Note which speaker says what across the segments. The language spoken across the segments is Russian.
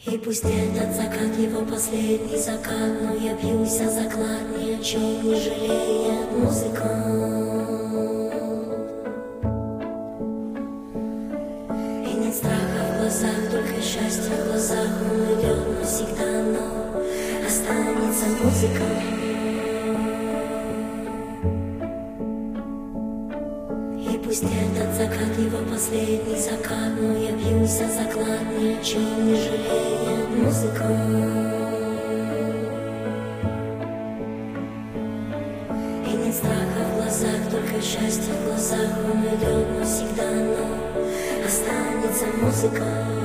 Speaker 1: И пусть этот закат его последний закат, но я бьюсь о заклад, ни о чем не жалеет музыка. И нет страха в глазах, только счастье в глазах. Он уйдет навсегда, но останется музыка. И пусть этот закат его последний закат, но я бьюсь о заклад, ни о чем не жалеет музыка. И нет страха в глазах, только счастье в глазах. Он уйдет навсегда, но останется музыка.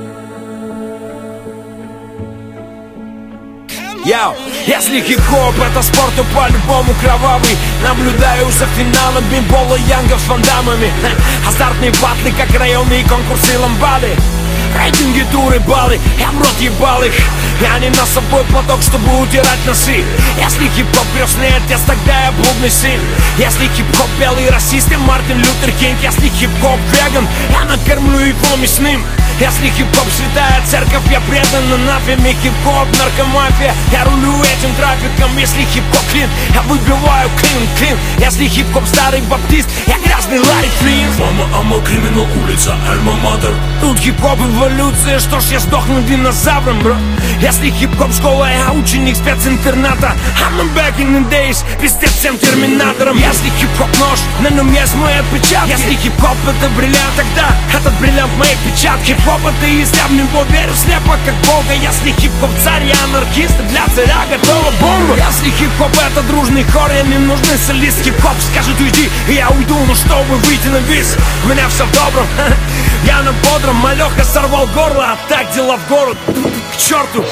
Speaker 2: Яу, если хип-хоп это спорт, то по-любому кровавый. Наблюдаю за финалом бейсбола Янга с вандамами. Азартные батлы, как районные конкурсы ламбады. Рейтинги, туры, баллы, я в рот ебал их. И они на собой платок, чтобы утирать носы. Если хип-хоп крестный отец, тогда я блудный сын. Если хип-хоп белый расист, я Мартин Лютер Кинг. Если хип-хоп веган, я накормлю его мясным. Если хип-хоп святая церковь, я предан анафеме. Хип-хоп наркомафия, я рулю этим трафиком. Если хип-хоп клин, я выбиваю клин. Если хип-хоп старый баптист, я грязный Ларри Флинн.
Speaker 3: Мама, криминал, улица, альма-матер.
Speaker 2: Тут хип-хоп эволюция, что ж я сдохну динозавром, бро. Если хип-хоп школа, я ученик специнтерната. I'm back in the days, пиздец всем терминаторам. Если хип-хоп нож, на нем есть мой отпечаток. Если хип-хоп это бриллиант, тогда этот бриллиант в моей печатке. Хип-хоп это я в него верю слепо как Бога. Если хип-хоп царь, я анархист, для царя готова бомба. Если хип-хоп это дружный хор, я не нужный солист. Хип-хоп скажет уйди, и я уйду, но чтобы выйти на вис, у меня все в добром. Я на бодром, малеха сорвал горло, а так дела в город. К черту.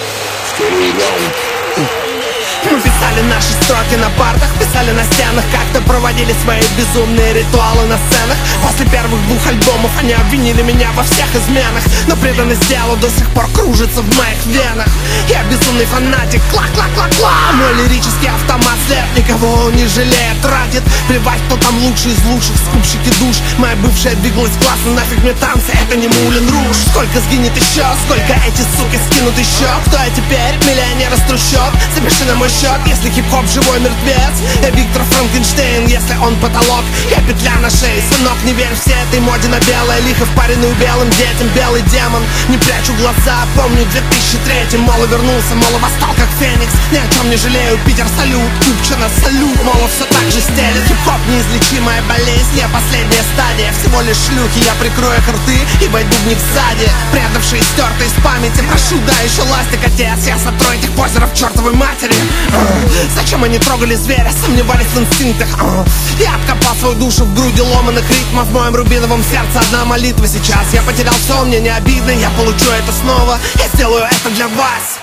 Speaker 4: Мы писали наши строки на партах, писали на стенах, как-то проводили свои безумные ритуалы на сценах. После первых 2 альбомов они обвинили меня во всех изменах, но преданность делу до сих пор кружится в моих венах. Я безумный фанатик, кла-кла-кла-кла. Мой лирический автомат след никого не жалеет, тратит. Плевать, кто там лучший из лучших, скупщики душ. Моя бывшая двигалась классно, нафиг мне танцы, это не Мулен Руж. Сколько сгинет еще, сколько эти суки скинут еще. Кто я теперь? Миллионер из трущоб. Запиши на мой счет, если хип-хоп живой мертвец. Я Виктор Франкенштейн, если он потолок, я петля на шее. Сынок, не верь всей этой моде на белое лихо, впаренную белым детям, белый демон. Не прячу глаза, помню 2003. Моло вернулся, моло восстал как феникс. Ни о чем не жалею, Питер салют, Купчино салют. Моло все так же стелет. Хип-хоп неизлечимая болезнь, я последняя стадия. Всего лишь шлюхи, я прикрою их рты и войду в них сзади. Предавшие, стертые из памяти, прошу, да еще ластик, отец. Я сотру этих позеров чертовой матери. Зачем они трогали зверя, сомневались в инстинктах? Я откопал свою душу в груди ломаных ритмов. В моем рубиновом сердце одна молитва сейчас. Я потерял все, мне не обидно, я получу это снова. Я сделаю это для вас.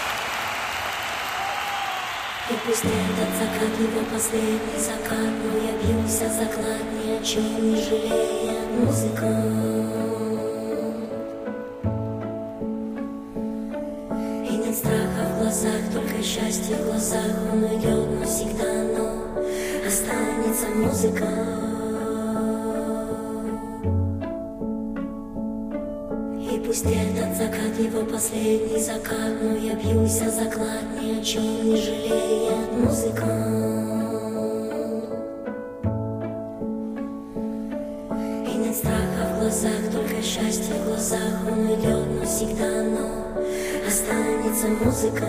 Speaker 1: И пусть этот закат его последний закат, но я бьюсь о заклад, ни о чем не жалеет музыка. И нет страха в глазах, только счастье в глазах. Он уйдет навсегда, но останется музыка. И пусть этот закат его последний закат, но я бьюсь о заклад, ни о чем не жалеет музыка. И нет страха в глазах, только счастье в глазах. Он уйдет навсегда, но останется музыка.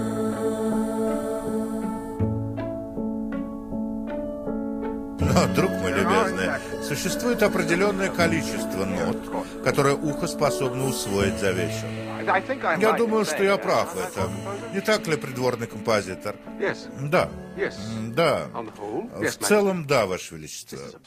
Speaker 5: Но, друг мой любезный, существует определенное количество нот, которое ухо способно усвоить за вечер. Я думаю, что я прав в этом. Не так ли, придворный композитор? Да. Да. В целом, да, Ваше Величество.